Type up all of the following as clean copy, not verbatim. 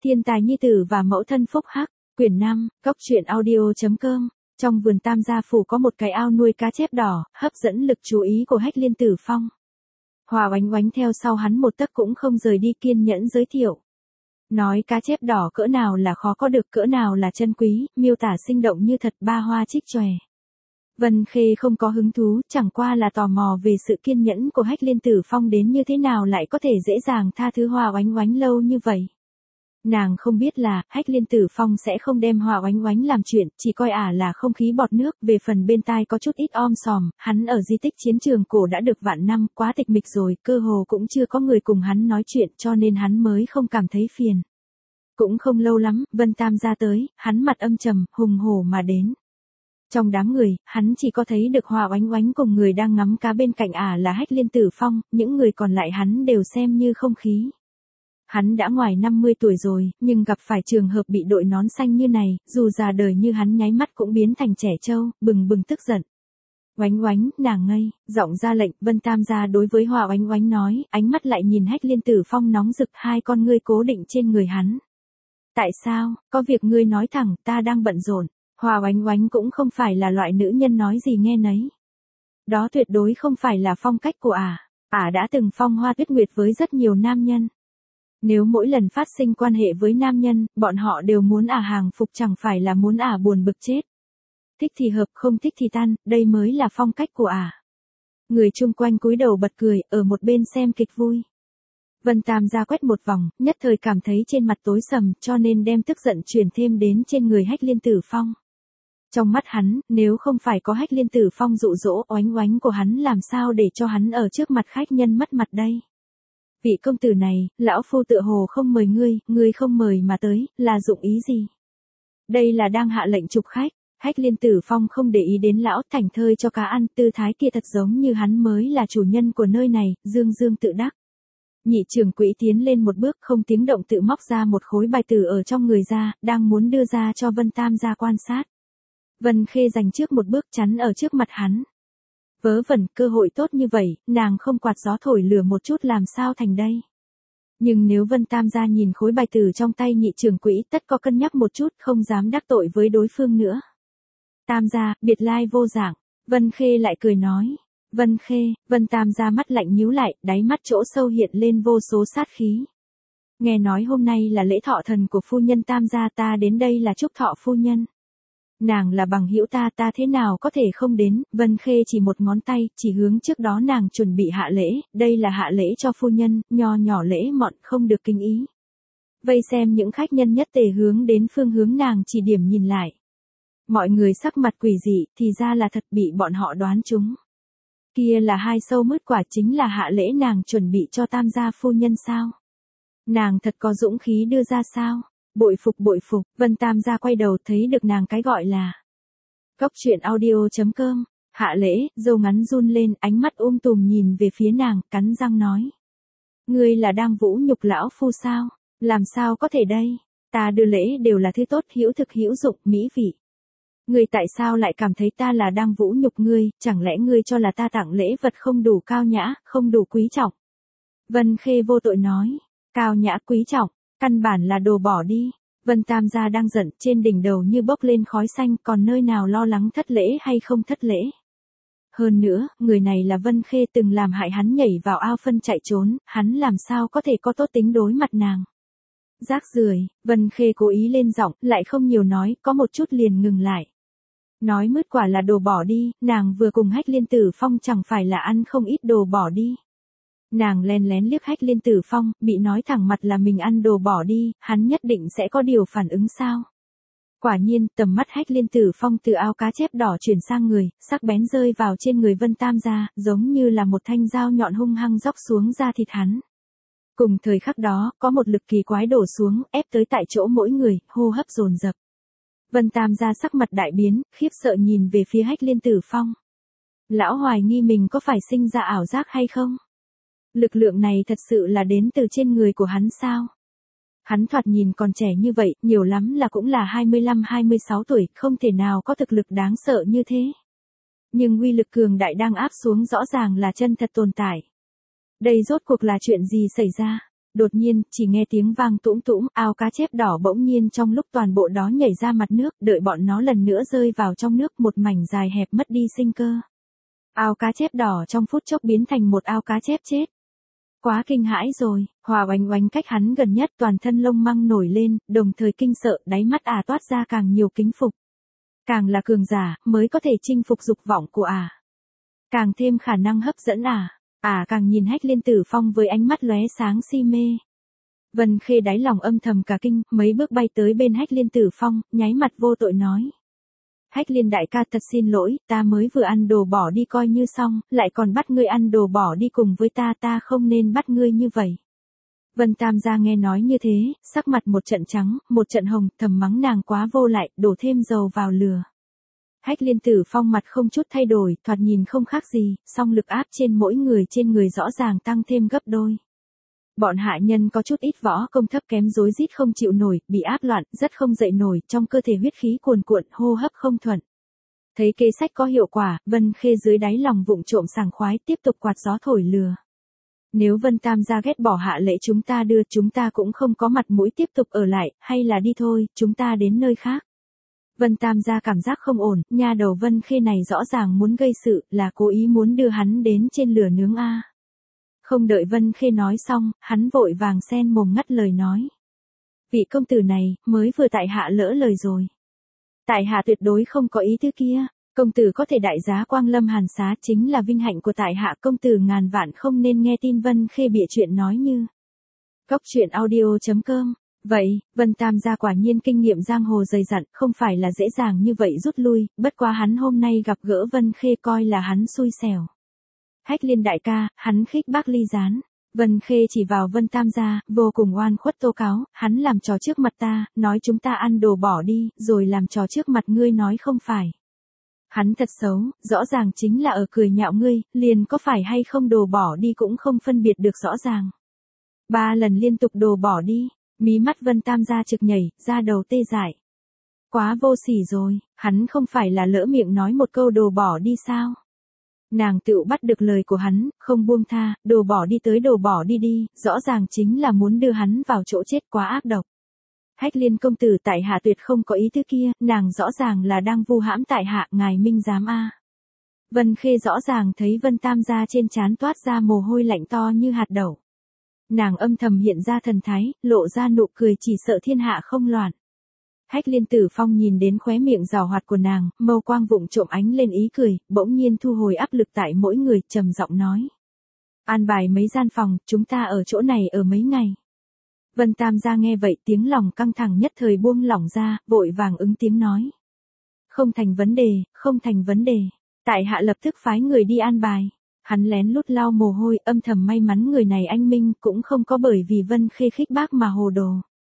Thiên tài nhi tử và mẫu thân phúc hắc, quyển 5, góc truyện audio.com. Trong vườn Tam Gia Phủ có một cái ao nuôi cá chép đỏ, hấp dẫn lực chú ý của Hách Liên Tử Phong. Hòa Oánh Oánh theo sau hắn một tấc cũng không rời đi, kiên nhẫn giới thiệu. Nói cá chép đỏ cỡ nào là khó có được, cỡ nào là chân quý, miêu tả sinh động như thật, ba hoa trích chòe. Vân Khê không có hứng thú, chẳng qua là tò mò về sự kiên nhẫn của Hách Liên Tử Phong đến như thế nào lại có thể dễ dàng tha thứ Hòa Oánh Oánh lâu như vậy. Nàng không biết là, Hách Liên Tử Phong sẽ không đem Hòa Oánh Oánh làm chuyện, chỉ coi là không khí bọt nước. Về phần bên tai có chút ít om sòm, hắn ở di tích chiến trường cổ đã được vạn năm, quá tịch mịch rồi, cơ hồ cũng chưa có người cùng hắn nói chuyện, cho nên hắn mới không cảm thấy phiền. Cũng không lâu lắm, Vân Tam gia tới, hắn mặt âm trầm, hùng hổ mà đến. Trong đám người, hắn chỉ có thấy được Hòa Oánh Oánh cùng người đang ngắm cá bên cạnh là Hách Liên Tử Phong, những người còn lại hắn đều xem như không khí. Hắn đã ngoài 50 tuổi rồi, nhưng gặp phải trường hợp bị đội nón xanh như này, dù già đời như hắn nháy mắt cũng biến thành trẻ trâu, bừng bừng tức giận. Oánh Oánh, nàng ngây, giọng ra lệnh, Vân Tam gia đối với Hòa Oánh Oánh nói, ánh mắt lại nhìn Hách Liên Tử Phong nóng rực, hai con ngươi cố định trên người hắn. Tại sao, có việc ngươi nói thẳng, ta đang bận rộn. Hòa Oánh Oánh cũng không phải là loại nữ nhân nói gì nghe nấy. Đó tuyệt đối không phải là phong cách của đã từng phong hoa tuyết nguyệt với rất nhiều nam nhân. Nếu mỗi lần phát sinh quan hệ với nam nhân, bọn họ đều muốn hàng phục, chẳng phải là muốn buồn bực chết. Thích thì hợp, không thích thì tan, đây mới là phong cách của Người chung quanh cúi đầu bật cười, ở một bên xem kịch vui. Vân Tam gia quét một vòng, nhất thời cảm thấy trên mặt tối sầm, cho nên đem tức giận truyền thêm đến trên người Hách Liên Tử Phong. Trong mắt hắn, nếu không phải có Hách Liên Tử Phong dụ dỗ, Oánh Oánh của hắn làm sao để cho hắn ở trước mặt khách nhân mất mặt đây. Vị công tử này, lão phu tựa hồ không mời ngươi không mời mà tới, là dụng ý gì? Đây là đang hạ lệnh chụp khách. Hách Liên Tử Phong không để ý đến lão, thảnh thơi cho cá ăn, tư thái kia thật giống như hắn mới là chủ nhân của nơi này, dương dương tự đắc. Nhị trưởng quỹ tiến lên một bước, không tiếng động tự móc ra một khối bài tử ở trong người ra, đang muốn đưa ra cho Vân Tam gia quan sát. Vân Khê giành trước một bước chắn ở trước mặt hắn. Vớ vẩn, cơ hội tốt như vậy, nàng không quạt gió thổi lửa một chút làm sao thành đây. Nhưng nếu Vân Tam gia nhìn khối bài tử trong tay nhị trưởng quỹ, tất có cân nhắc một chút, không dám đắc tội với đối phương nữa. Tam gia, biệt lai vô dạng. Vân Khê lại cười nói. Vân Khê, Vân Tam gia mắt lạnh nhíu lại, đáy mắt chỗ sâu hiện lên vô số sát khí. Nghe nói hôm nay là lễ thọ thần của phu nhân Tam gia, ta đến đây là chúc thọ phu nhân. Nàng là bằng hữu ta thế nào có thể không đến. Vân Khê chỉ một ngón tay, chỉ hướng trước đó nàng chuẩn bị hạ lễ, đây là hạ lễ cho phu nhân, nho nhỏ lễ mọn, không được kinh ý. Vây xem những khách nhân nhất tề hướng đến phương hướng nàng chỉ điểm nhìn lại. Mọi người sắc mặt quỷ dị, thì ra là thật, bị bọn họ đoán trúng. Kia là hai sâu mứt quả, chính là hạ lễ nàng chuẩn bị cho Tam gia phu nhân sao? Nàng thật có dũng khí đưa ra sao? Bội phục, Vân Tam gia quay đầu thấy được nàng cái gọi là. Góc truyện audio.com, hạ lễ, râu ngắn run lên, ánh mắt tùm nhìn về phía nàng, cắn răng nói. Ngươi là đang vũ nhục lão phu sao? Làm sao có thể đây? Ta đưa lễ đều là thứ tốt, hữu thực hữu dụng, mỹ vị. Ngươi tại sao lại cảm thấy ta là đang vũ nhục ngươi, chẳng lẽ ngươi cho là ta tặng lễ vật không đủ cao nhã, không đủ quý trọng? Vân Khê vô tội nói, cao nhã quý trọng, căn bản là đồ bỏ đi. Vân Tam gia đang giận, trên đỉnh đầu như bốc lên khói xanh, còn nơi nào lo lắng thất lễ hay không thất lễ. Hơn nữa, người này là Vân Khê từng làm hại hắn nhảy vào ao phân chạy trốn, hắn làm sao có thể có tốt tính đối mặt nàng. Rác rưởi. Vân Khê cố ý lên giọng, lại không nhiều nói, có một chút liền ngừng lại. Nói mứt quả là đồ bỏ đi, nàng vừa cùng Hách Liên Tử Phong chẳng phải là ăn không ít đồ bỏ đi. Nàng len lén liếc Hách Liên Tử Phong, bị nói thẳng mặt là mình ăn đồ bỏ đi, hắn nhất định sẽ có điều phản ứng sao? Quả nhiên, tầm mắt Hách Liên Tử Phong từ ao cá chép đỏ chuyển sang người, sắc bén rơi vào trên người Vân Tam gia, giống như là một thanh dao nhọn hung hăng róc xuống da thịt hắn. Cùng thời khắc đó, có một lực kỳ quái đổ xuống, ép tới tại chỗ mỗi người, hô hấp dồn dập. Vân Tam gia sắc mặt đại biến, khiếp sợ nhìn về phía Hách Liên Tử Phong. Lão hoài nghi mình có phải sinh ra ảo giác hay không? Lực lượng này thật sự là đến từ trên người của hắn sao? Hắn thoạt nhìn còn trẻ như vậy, nhiều lắm là cũng là 25-26 tuổi, không thể nào có thực lực đáng sợ như thế. Nhưng uy lực cường đại đang áp xuống rõ ràng là chân thật tồn tại. Đây rốt cuộc là chuyện gì xảy ra? Đột nhiên, chỉ nghe tiếng vang tũm tũm, ao cá chép đỏ bỗng nhiên trong lúc toàn bộ đó nhảy ra mặt nước, đợi bọn nó lần nữa rơi vào trong nước, một mảnh dài hẹp mất đi sinh cơ. Ao cá chép đỏ trong phút chốc biến thành một ao cá chép chết. Quá kinh hãi rồi, Hòa Oánh Oánh cách hắn gần nhất toàn thân lông măng nổi lên, đồng thời kinh sợ, đáy mắt toát ra càng nhiều kính phục. Càng là cường giả, mới có thể chinh phục dục vọng của càng thêm khả năng hấp dẫn càng nhìn Hách Liên Tử Phong với ánh mắt lóe sáng si mê. Vân Khê đáy lòng âm thầm cả kinh, mấy bước bay tới bên Hách Liên Tử Phong, nháy mặt vô tội nói. Hách Liên đại ca thật xin lỗi, ta mới vừa ăn đồ bỏ đi coi như xong, lại còn bắt ngươi ăn đồ bỏ đi cùng với ta không nên bắt ngươi như vậy. Vân Tam gia nghe nói như thế, sắc mặt một trận trắng, một trận hồng, thầm mắng nàng quá vô lại, đổ thêm dầu vào lửa. Hách Liên Tử Phong mặt không chút thay đổi, thoạt nhìn không khác gì, song lực áp trên mỗi người trên người rõ ràng tăng thêm gấp đôi. Bọn hạ nhân có chút ít võ công thấp kém rối rít không chịu nổi, bị áp loạn, rất không dậy nổi, trong cơ thể huyết khí cuồn cuộn, hô hấp không thuận. Thấy kế sách có hiệu quả, Vân Khê dưới đáy lòng vụng trộm sảng khoái tiếp tục quạt gió thổi lừa. Nếu Vân Tam gia ghét bỏ hạ lễ chúng ta đưa, chúng ta cũng không có mặt mũi tiếp tục ở lại, hay là đi thôi, chúng ta đến nơi khác. Vân Tam gia cảm giác không ổn, nha đầu Vân Khê này rõ ràng muốn gây sự, là cố ý muốn đưa hắn đến trên lửa nướng Không đợi Vân Khê nói xong, hắn vội vàng xen mồm ngắt lời nói. Vị công tử này, mới vừa tại hạ lỡ lời rồi. Tại hạ tuyệt đối không có ý thứ kia, công tử có thể đại giá quang lâm hàn xá chính là vinh hạnh của tại hạ, công tử ngàn vạn không nên nghe tin Vân Khê bịa chuyện nói như. Coctruyện.audio.com. Vậy, Vân Tam gia quả nhiên kinh nghiệm giang hồ dày dặn, không phải là dễ dàng như vậy rút lui, bất quá hắn hôm nay gặp gỡ Vân Khê coi là hắn xui xẻo. Hách Liên đại ca, hắn khích bác ly gián. Vân Khê chỉ vào Vân Tam gia, vô cùng oan khuất tố cáo, hắn làm trò trước mặt ta, nói chúng ta ăn đồ bỏ đi, rồi làm trò trước mặt ngươi nói không phải. Hắn thật xấu, rõ ràng chính là ở cười nhạo ngươi, liền có phải hay không đồ bỏ đi cũng không phân biệt được rõ ràng. 3 lần liên tục đồ bỏ đi, mí mắt Vân Tam gia trực nhảy, da đầu tê dại. Quá vô sỉ rồi, hắn không phải là lỡ miệng nói một câu đồ bỏ đi sao? Nàng tựu bắt được lời của hắn, không buông tha, đồ bỏ đi tới đồ bỏ đi đi, rõ ràng chính là muốn đưa hắn vào chỗ chết, quá ác độc. Hách Liên công tử tại hạ tuyệt không có ý thứ kia, nàng rõ ràng là đang vu hãm tại hạ, ngài minh giám Vân Khê rõ ràng thấy Vân Tam gia trên trán toát ra mồ hôi lạnh to như hạt đậu. Nàng âm thầm hiện ra thần thái, lộ ra nụ cười chỉ sợ thiên hạ không loạn. Hách Liên Tử Phong nhìn đến khóe miệng giảo hoạt của nàng, mâu quang vụng trộm ánh lên ý cười, bỗng nhiên thu hồi áp lực tại mỗi người, trầm giọng nói. An bài mấy gian phòng, chúng ta ở chỗ này ở mấy ngày. Vân Tam gia nghe vậy tiếng lòng căng thẳng nhất thời buông lỏng ra, vội vàng ứng tiếng nói. Không thành vấn đề, không thành vấn đề. Tại hạ lập tức phái người đi an bài. Hắn lén lút lau mồ hôi, âm thầm may mắn người này anh minh, cũng không có bởi vì Vân Khê khích bác mà hồ đồ.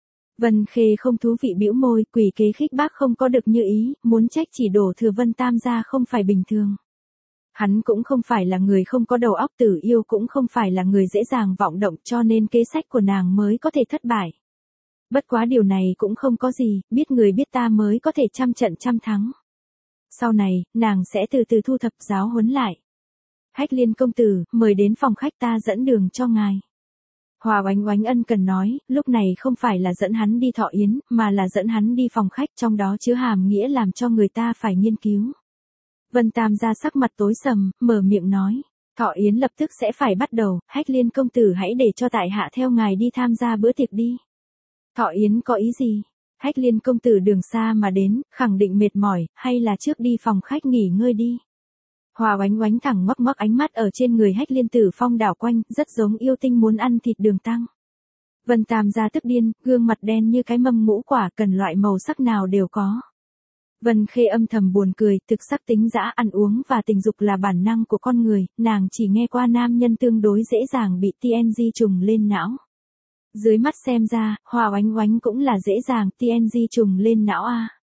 Vân Khê không thú vị bĩu môi, quỷ kế khích bác không có được như ý, muốn trách chỉ đổ thừa Vân Tam gia không phải bình thường. Hắn cũng không phải là người không có đầu óc, Tử Yêu cũng không phải là người dễ dàng vọng động, cho nên kế sách của nàng mới có thể thất bại. Bất quá điều này cũng không có gì, biết người biết ta mới có thể trăm trận trăm thắng. Sau này, nàng sẽ từ từ thu thập giáo huấn lại. Hách Liên công tử, mời đến phòng khách ta dẫn đường cho ngài. Hòa Oánh Oánh ân cần nói, lúc này không phải là dẫn hắn đi thọ yến, mà là dẫn hắn đi phòng khách, trong đó chứa hàm nghĩa làm cho người ta phải nghiên cứu. Vân Tam gia sắc mặt tối sầm, mở miệng nói, thọ yến lập tức sẽ phải bắt đầu, Hách Liên công tử hãy để cho tại hạ theo ngài đi tham gia bữa tiệc đi. Thọ yến có ý gì? Hách Liên công tử đường xa mà đến, khẳng định mệt mỏi, hay là trước đi phòng khách nghỉ ngơi đi. Hòa Oánh Oánh thẳng ngoắc ngoắc ánh mắt ở trên người Hách Liên Tử Phong đảo quanh, rất giống yêu tinh muốn ăn thịt đường tăng. Vân Tam gia tức điên, gương mặt đen như cái mâm ngũ quả, cần loại màu sắc nào đều có. Vân Khê âm thầm buồn cười, thực sắc tính dã, ăn uống và tình dục là bản năng của con người, nàng chỉ nghe qua nam nhân tương đối dễ dàng bị TNG trùng lên não. Dưới mắt xem ra, Hòa Oánh Oánh cũng là dễ dàng TNG trùng lên não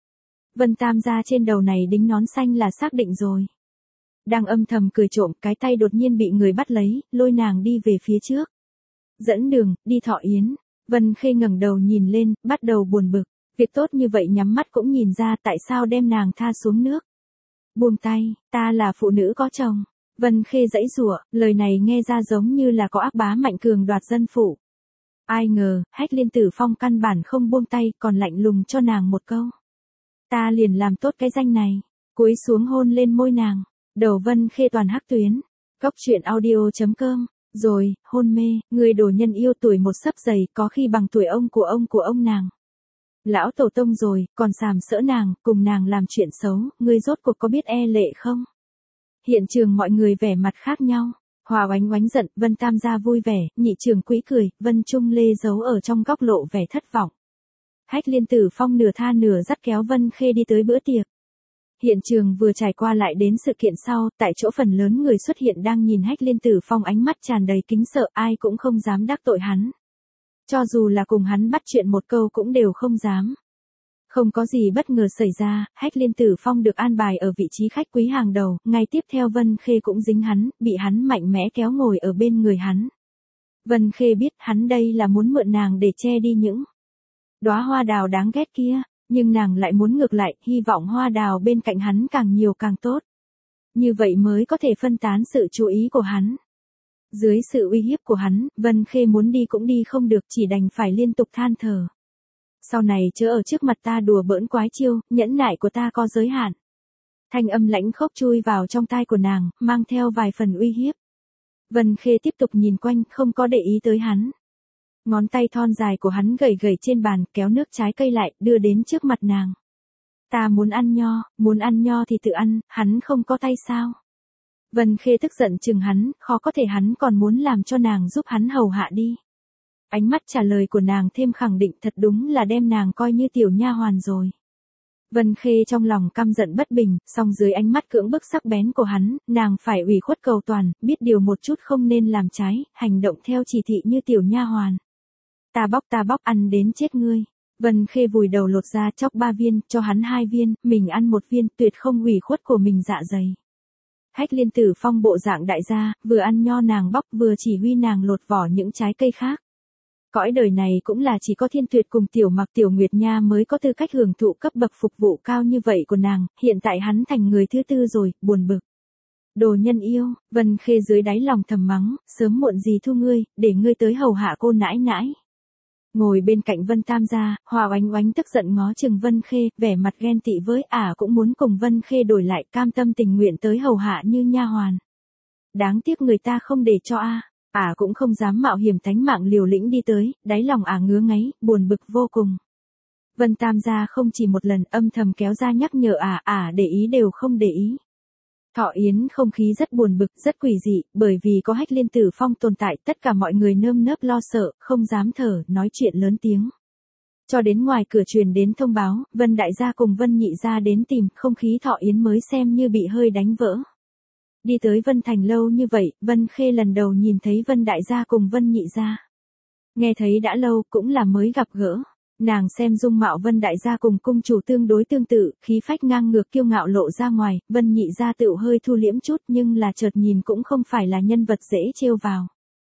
Vân Tam gia trên đầu này đính nón xanh là xác định rồi. Đang âm thầm cười trộm, cái tay đột nhiên bị người bắt lấy, lôi nàng đi về phía trước. Dẫn đường, đi thọ yến. Vân Khê ngẩng đầu nhìn lên, bắt đầu buồn bực. Việc tốt như vậy nhắm mắt cũng nhìn ra, tại sao đem nàng tha xuống nước. Buông tay, ta là phụ nữ có chồng. Vân Khê giãy giụa, lời này nghe ra giống như là có ác bá mạnh cường đoạt dân phụ. Ai ngờ, Hách Liên Tử Phong căn bản không buông tay, còn lạnh lùng cho nàng một câu. Ta liền làm tốt cái danh này. Cúi xuống hôn lên môi nàng. Đầu Vân Khê toàn hắc tuyến. Cốc truyện audio.com. Rồi, hôn mê, người đồ nhân yêu tuổi một sấp dày, có khi bằng tuổi ông của ông nàng. Lão tổ tông rồi, còn sàm sỡ nàng, cùng nàng làm chuyện xấu, ngươi rốt cuộc có biết e lệ không? Hiện trường mọi người vẻ mặt khác nhau. Hòa Oánh Oánh giận, Vân Tam gia vui vẻ, nhị trưởng quỹ cười, Vân Trung Lê giấu ở trong góc lộ vẻ thất vọng. Hách Liên Tử Phong nửa tha nửa dắt kéo Vân Khê đi tới bữa tiệc. Hiện trường vừa trải qua lại đến sự kiện sau, tại chỗ phần lớn người xuất hiện đang nhìn Hách Liên Tử Phong ánh mắt tràn đầy kính sợ, ai cũng không dám đắc tội hắn. Cho dù là cùng hắn bắt chuyện một câu cũng đều không dám. Không có gì bất ngờ xảy ra, Hách Liên Tử Phong được an bài ở vị trí khách quý hàng đầu, ngay tiếp theo Vân Khê cũng dính hắn, bị hắn mạnh mẽ kéo ngồi ở bên người hắn. Vân Khê biết hắn đây là muốn mượn nàng để che đi những đóa hoa đào đáng ghét kia, nhưng nàng lại muốn ngược lại, hy vọng hoa đào bên cạnh hắn càng nhiều càng tốt. Như vậy mới có thể phân tán sự chú ý của hắn. Dưới sự uy hiếp của hắn, Vân Khê muốn đi cũng đi không được, chỉ đành phải liên tục than thở. Sau này chớ ở trước mặt ta đùa bỡn quái chiêu, nhẫn nại của ta có giới hạn. Thanh âm lãnh khốc chui vào trong tai của nàng, mang theo vài phần uy hiếp. Vân Khê tiếp tục nhìn quanh, không có để ý tới hắn. Ngón tay thon dài của hắn gầy gầy trên bàn, kéo nước trái cây lại, đưa đến trước mặt nàng. Ta muốn ăn nho thì tự ăn, hắn không có tay sao? Vân Khê tức giận chừng hắn, khó có thể hắn còn muốn làm cho nàng giúp hắn hầu hạ đi. Ánh mắt trả lời của nàng thêm khẳng định, thật đúng là đem nàng coi như tiểu nha hoàn rồi. Vân Khê trong lòng căm giận bất bình, song dưới ánh mắt cưỡng bức sắc bén của hắn, nàng phải ủy khuất cầu toàn, biết điều một chút không nên làm trái, hành động theo chỉ thị như tiểu nha hoàn. Ta bóc ăn đến chết ngươi. Vân Khê vùi đầu lột ra chóc 3 viên, cho hắn 2 viên, mình ăn 1 viên, tuyệt không ủy khuất của mình dạ dày. Hách Liên Tử Phong bộ dạng đại gia, vừa ăn nho nàng bóc vừa chỉ huy nàng lột vỏ những trái cây khác. Cõi đời này cũng là chỉ có Thiên Tuyệt cùng Tiểu Mặc Tiểu Nguyệt Nha mới có tư cách hưởng thụ cấp bậc phục vụ cao như vậy của nàng, hiện tại hắn thành người thứ tư rồi, buồn bực. Đồ nhân yêu, Vân Khê dưới đáy lòng thầm mắng, sớm muộn gì thu ngươi, để ngươi tới hầu hạ cô nãi nãi. Ngồi bên cạnh Vân Tam gia, Hòa Oánh Oánh tức giận ngó chừng Vân Khê, vẻ mặt ghen tị với cũng muốn cùng Vân Khê đổi lại, cam tâm tình nguyện tới hầu hạ như nha hoàn. Đáng tiếc người ta không để cho cũng không dám mạo hiểm tánh mạng liều lĩnh đi tới, đáy lòng ngứa ngáy, buồn bực vô cùng. Vân Tam gia không chỉ một lần âm thầm kéo ra nhắc nhở để ý đều không để ý. Thọ yến không khí rất buồn bực, rất quỷ dị, bởi vì có Hách Liên Tử Phong tồn tại, tất cả mọi người nơm nớp lo sợ, không dám thở, nói chuyện lớn tiếng. Cho đến ngoài cửa truyền đến thông báo, Vân đại gia cùng Vân nhị gia đến tìm, không khí thọ yến mới xem như bị hơi đánh vỡ. Đi tới Vân Thành lâu như vậy, Vân Khê lần đầu nhìn thấy Vân đại gia cùng Vân nhị gia. Nghe thấy đã lâu, cũng là mới gặp gỡ. Nàng xem dung mạo Vân đại gia cùng cung chủ tương đối tương tự, khí phách ngang ngược kiêu ngạo lộ ra ngoài, Vân nhị gia tựu hơi thu liễm chút nhưng là chợt nhìn cũng không phải là nhân vật dễ trêu vào.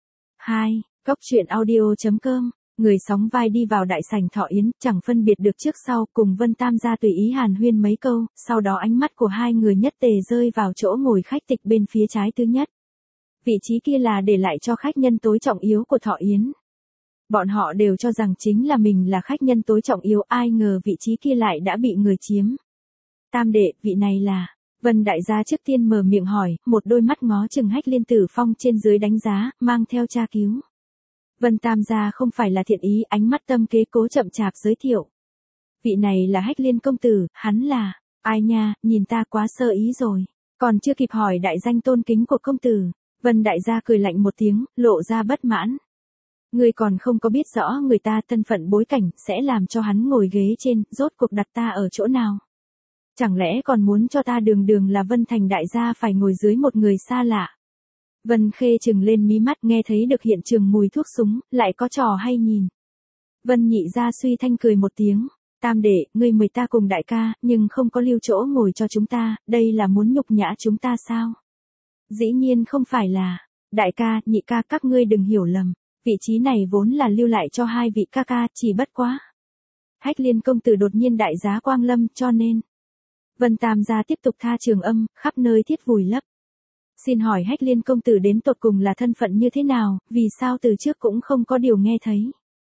2. Cốc truyện audio.com. Người sóng vai đi vào đại sảnh thọ yến, chẳng phân biệt được trước sau, cùng Vân Tam gia tùy ý hàn huyên mấy câu, sau đó ánh mắt của hai người nhất tề rơi vào chỗ ngồi khách tịch bên phía trái thứ nhất. Vị trí kia là để lại cho khách nhân tối trọng yếu của thọ yến. Bọn họ đều cho rằng chính là mình là khách nhân tối trọng yếu, ai ngờ vị trí kia lại đã bị người chiếm. Tam đệ, vị này là... Vân đại gia trước tiên mở miệng hỏi, một đôi mắt ngó chừng Hách Liên Tử Phong trên dưới đánh giá, mang theo tra cứu. Vân Tam gia không phải là thiện ý, ánh mắt tâm kế cố chậm chạp giới thiệu. Vị này là Hách Liên công tử, hắn là... Ai nha, nhìn ta quá sơ ý rồi. Còn chưa kịp hỏi đại danh tôn kính của công tử. Vân đại gia cười lạnh một tiếng, lộ ra bất mãn. Ngươi còn không có biết rõ người ta thân phận bối cảnh, sẽ làm cho hắn ngồi ghế trên, rốt cuộc đặt ta ở chỗ nào. Chẳng lẽ còn muốn cho ta đường là Vân Thành đại gia phải ngồi dưới một người xa lạ. Vân Khê trừng lên mí mắt, nghe thấy được hiện trường mùi thuốc súng, lại có trò hay nhìn. Vân nhị gia suy thanh cười một tiếng. Tam đệ, ngươi mời ta cùng đại ca, nhưng không có lưu chỗ ngồi cho chúng ta, đây là muốn nhục nhã chúng ta sao? Dĩ nhiên không phải là. Đại ca, nhị ca, các ngươi đừng hiểu lầm. Vị trí này vốn là lưu lại cho hai vị ca ca, chỉ bất quá. Hách Liên công tử đột nhiên đại giá quang lâm, cho nên. Vân Tam gia tiếp tục tha trường âm, khắp nơi thiết vùi lấp. Xin hỏi Hách Liên công tử đến tột cùng là thân phận như thế nào, vì sao từ trước cũng không có điều nghe thấy.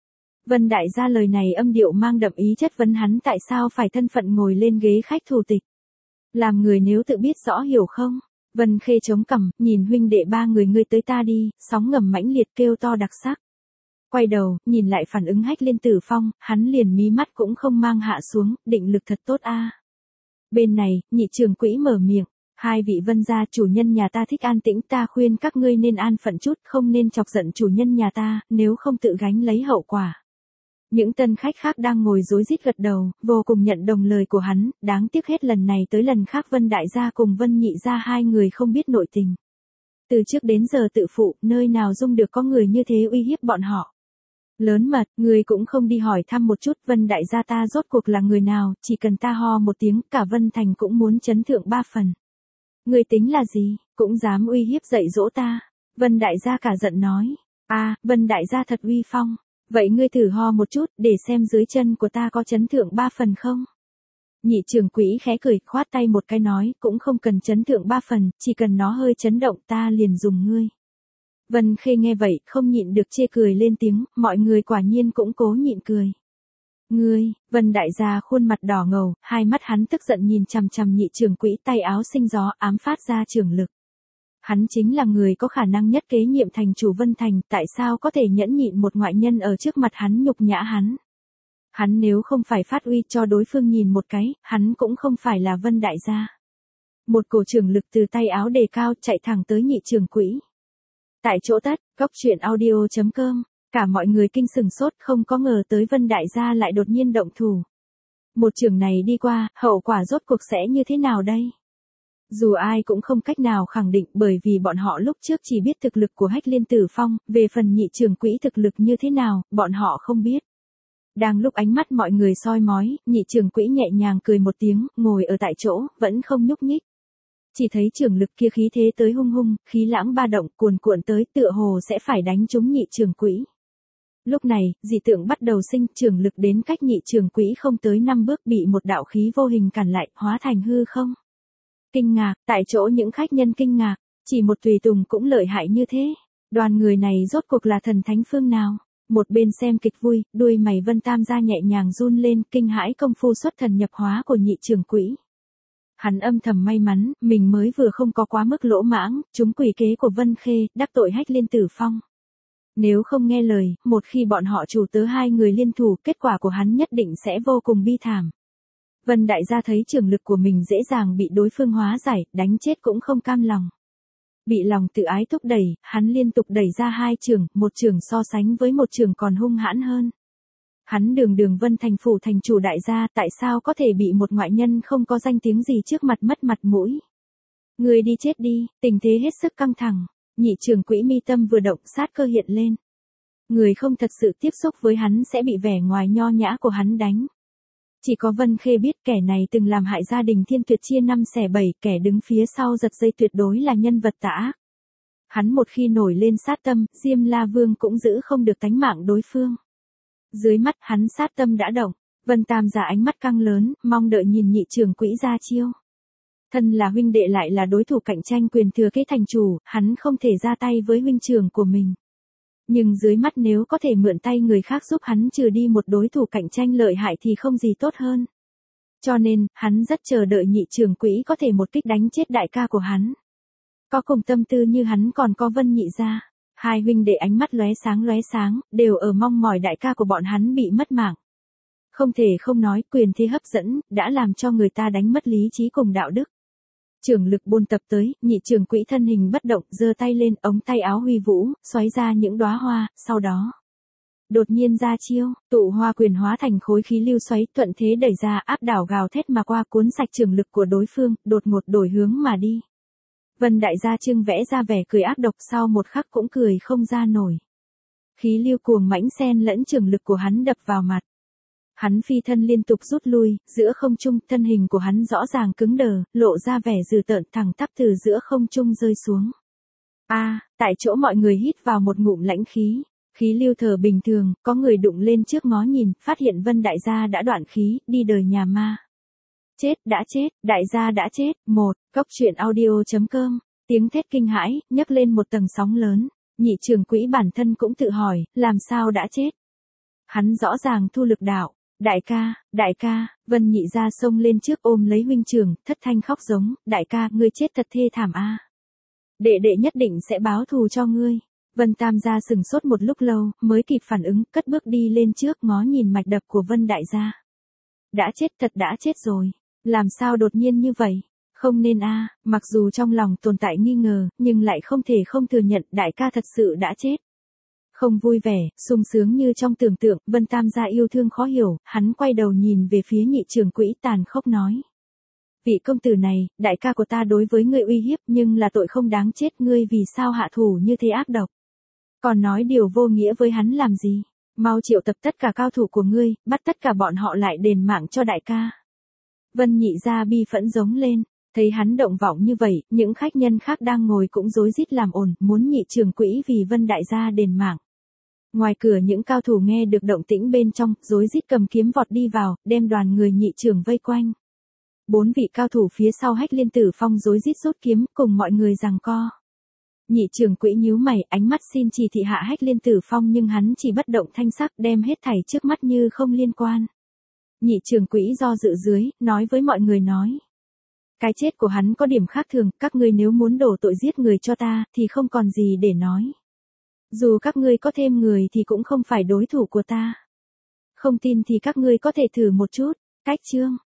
Vân đại gia lời này âm điệu mang đậm ý chất vấn hắn tại sao phải thân phận ngồi lên ghế khách thủ tịch. Làm người nếu tự biết rõ hiểu không? Vân Khê chống cằm, nhìn huynh đệ ba người ngươi tới ta đi, sóng ngầm mãnh liệt kêu to đặc sắc. Quay đầu, nhìn lại phản ứng Hách Liên Tử Phong, hắn liền mí mắt cũng không mang hạ xuống, định lực thật tốt a. Bên này, nhị trưởng quỹ mở miệng, hai vị Vân gia chủ nhân nhà ta thích an tĩnh, ta khuyên các ngươi nên an phận chút, không nên chọc giận chủ nhân nhà ta, nếu không tự gánh lấy hậu quả. Những tân khách khác đang ngồi rối rít gật đầu, vô cùng nhận đồng lời của hắn, đáng tiếc hết lần này tới lần khác Vân đại gia cùng Vân nhị gia hai người không biết nội tình. Từ trước đến giờ tự phụ, nơi nào dung được có người như thế uy hiếp bọn họ. Lớn mật, người cũng không đi hỏi thăm một chút Vân đại gia ta rốt cuộc là người nào, chỉ cần ta ho một tiếng, cả Vân Thành cũng muốn chấn thượng 3 phần. Người tính là gì, cũng dám uy hiếp dạy dỗ ta. Vân đại gia cả giận nói, Vân đại gia thật uy phong. Vậy ngươi thử ho một chút, để xem dưới chân của ta có chấn thượng 3 phần không? Nhị trưởng quỹ khẽ cười, khoát tay một cái nói, cũng không cần chấn thượng 3 phần, chỉ cần nó hơi chấn động ta liền dùng ngươi. Vân Khê nghe vậy, không nhịn được chê cười lên tiếng, mọi người quả nhiên cũng cố nhịn cười. Ngươi, Vân đại gia khuôn mặt đỏ ngầu, hai mắt hắn tức giận nhìn chằm chằm nhị trưởng quỹ, tay áo sinh gió ám phát ra trưởng lực. Hắn chính là người có khả năng nhất kế nhiệm thành chủ Vân Thành, tại sao có thể nhẫn nhịn một ngoại nhân ở trước mặt hắn nhục nhã hắn. Hắn nếu không phải phát uy cho đối phương nhìn một cái, hắn cũng không phải là Vân đại gia. Một cổ trưởng lực từ tay áo đề cao chạy thẳng tới nhị trưởng quỹ. Tại chỗ tắt, góc truyện audio.com, cả mọi người kinh sừng sốt không có ngờ tới Vân đại gia lại đột nhiên động thủ. Một trường này đi qua, hậu quả rốt cuộc sẽ như thế nào đây? Dù ai cũng không cách nào khẳng định bởi vì bọn họ lúc trước chỉ biết thực lực của Hách Liên Tử Phong, về phần nhị trưởng quỹ thực lực như thế nào, bọn họ không biết. Đang lúc ánh mắt mọi người soi mói, nhị trưởng quỹ nhẹ nhàng cười một tiếng, ngồi ở tại chỗ, vẫn không nhúc nhích. Chỉ thấy trưởng lực kia khí thế tới hung hung, khí lãng ba động cuồn cuộn tới tựa hồ sẽ phải đánh trúng nhị trưởng quỹ. Lúc này, dị tượng bắt đầu sinh, trưởng lực đến cách nhị trưởng quỹ không tới 5 bước bị một đạo khí vô hình cản lại, hóa thành hư không. Kinh ngạc, tại chỗ những khách nhân kinh ngạc, chỉ một tùy tùng cũng lợi hại như thế. Đoàn người này rốt cuộc là thần thánh phương nào? Một bên xem kịch vui, đuôi mày Vân Tam gia nhẹ nhàng run lên, kinh hãi công phu xuất thần nhập hóa của nhị trưởng quỹ. Hắn âm thầm may mắn, mình mới vừa không có quá mức lỗ mãng, trúng quỷ kế của Vân Khê, đắc tội Hách Liên Tử Phong. Nếu không nghe lời, một khi bọn họ chủ tớ hai người liên thủ, kết quả của hắn nhất định sẽ vô cùng bi thảm. Vân đại gia thấy trường lực của mình dễ dàng bị đối phương hóa giải, đánh chết cũng không cam lòng. Bị lòng tự ái thúc đẩy, hắn liên tục đẩy ra 2 trường, một trường so sánh với một trường còn hung hãn hơn. Hắn đường Vân Thành phủ thành chủ đại gia, tại sao có thể bị một ngoại nhân không có danh tiếng gì trước mặt mất mặt mũi. Người đi chết đi, tình thế hết sức căng thẳng, nhị trưởng quỹ mi tâm vừa động sát cơ hiện lên. Người không thật sự tiếp xúc với hắn sẽ bị vẻ ngoài nho nhã của hắn đánh. Chỉ có Vân Khê biết kẻ này từng làm hại gia đình Thiên Tuyệt chia 5 xẻ 7, kẻ đứng phía sau giật dây tuyệt đối là nhân vật tà ác. Hắn một khi nổi lên sát tâm, Diêm La Vương cũng giữ không được tánh mạng đối phương. Dưới mắt hắn sát tâm đã động, Vân Tam giả ánh mắt căng lớn, mong đợi nhìn nhị trưởng quỹ ra chiêu. Thân là huynh đệ lại là đối thủ cạnh tranh quyền thừa kế thành chủ, hắn không thể ra tay với huynh trưởng của mình. Nhưng dưới mắt nếu có thể mượn tay người khác giúp hắn trừ đi một đối thủ cạnh tranh lợi hại thì không gì tốt hơn. Cho nên, hắn rất chờ đợi nhị trưởng quỹ có thể một kích đánh chết đại ca của hắn. Có cùng tâm tư như hắn còn có Vân nhị gia. Hai huynh đệ ánh mắt lóe sáng, đều ở mong mỏi đại ca của bọn hắn bị mất mạng. Không thể không nói quyền thế hấp dẫn, đã làm cho người ta đánh mất lý trí cùng đạo đức. Trưởng lực buôn tập tới, nhị trưởng quỹ thân hình bất động, giơ tay lên, ống tay áo huy vũ, xoáy ra những đóa hoa, sau đó đột nhiên ra chiêu, tụ hoa quyền hóa thành khối khí lưu xoáy, thuận thế đẩy ra, áp đảo gào thét mà qua, cuốn sạch trưởng lực của đối phương, đột ngột đổi hướng mà đi. Vân đại gia trưng vẽ ra vẻ cười ác độc, sau một khắc cũng cười không ra nổi. Khí lưu cuồng mãnh xen lẫn trưởng lực của hắn đập vào mặt. Hắn phi thân liên tục rút lui, giữa không trung, thân hình của hắn rõ ràng cứng đờ, lộ ra vẻ dữ tợn, thẳng tắp từ giữa không trung rơi xuống. Tại chỗ mọi người hít vào một ngụm lãnh khí. Khí lưu thở bình thường, có người đụng lên trước ngó nhìn, phát hiện Vân đại gia đã đoạn khí, đi đời nhà ma. Chết, đã chết, đại gia đã chết. Góc truyện audio.com, tiếng thét kinh hãi, nhấc lên một tầng sóng lớn. Nhị trưởng quỹ bản thân cũng tự hỏi, làm sao đã chết? Hắn rõ ràng thu lực đạo. Đại ca, Vân Nhị Gia xông lên trước ôm lấy huynh trưởng, thất thanh khóc giống, đại ca, ngươi chết thật thê thảm a. Đệ đệ nhất định sẽ báo thù cho ngươi. Vân Tam Gia sừng sốt một lúc lâu, mới kịp phản ứng, cất bước đi lên trước ngó nhìn mạch đập của Vân Đại Gia. Đã chết, thật đã chết rồi. Làm sao đột nhiên như vậy? Không nên a. Mặc dù trong lòng tồn tại nghi ngờ, nhưng lại không thể không thừa nhận đại ca thật sự đã chết. Không vui vẻ, sung sướng như trong tưởng tượng, Vân Tam Gia yêu thương khó hiểu, hắn quay đầu nhìn về phía Nhị trưởng quỹ tàn khốc nói. Vị công tử này, đại ca của ta đối với ngươi uy hiếp nhưng là tội không đáng chết, ngươi vì sao hạ thủ như thế ác độc. Còn nói điều vô nghĩa với hắn làm gì, mau triệu tập tất cả cao thủ của ngươi, bắt tất cả bọn họ lại đền mạng cho đại ca. Vân Nhị Gia bi phẫn giống lên, thấy hắn động vọng như vậy, những khách nhân khác đang ngồi cũng rối rít làm ồn, muốn Nhị trưởng quỹ vì Vân Đại Gia đền mạng. Ngoài cửa những cao thủ nghe được động tĩnh bên trong, rối rít cầm kiếm vọt đi vào, đem đoàn người Nhị trưởng vây quanh. 4 vị cao thủ phía sau Hách Liên Tử Phong rối rít rút kiếm, cùng mọi người giằng co. Nhị trưởng quỹ nhíu mày, ánh mắt xin chỉ thị hạ Hách Liên Tử Phong nhưng hắn chỉ bất động thanh sắc, đem hết thảy trước mắt như không liên quan. Nhị trưởng quỹ do dự dưới, nói với mọi người nói. Cái chết của hắn có điểm khác thường, các ngươi nếu muốn đổ tội giết người cho ta, thì không còn gì để nói. Dù các ngươi có thêm người thì cũng không phải đối thủ của ta. Không tin thì các ngươi có thể thử một chút. Cách chương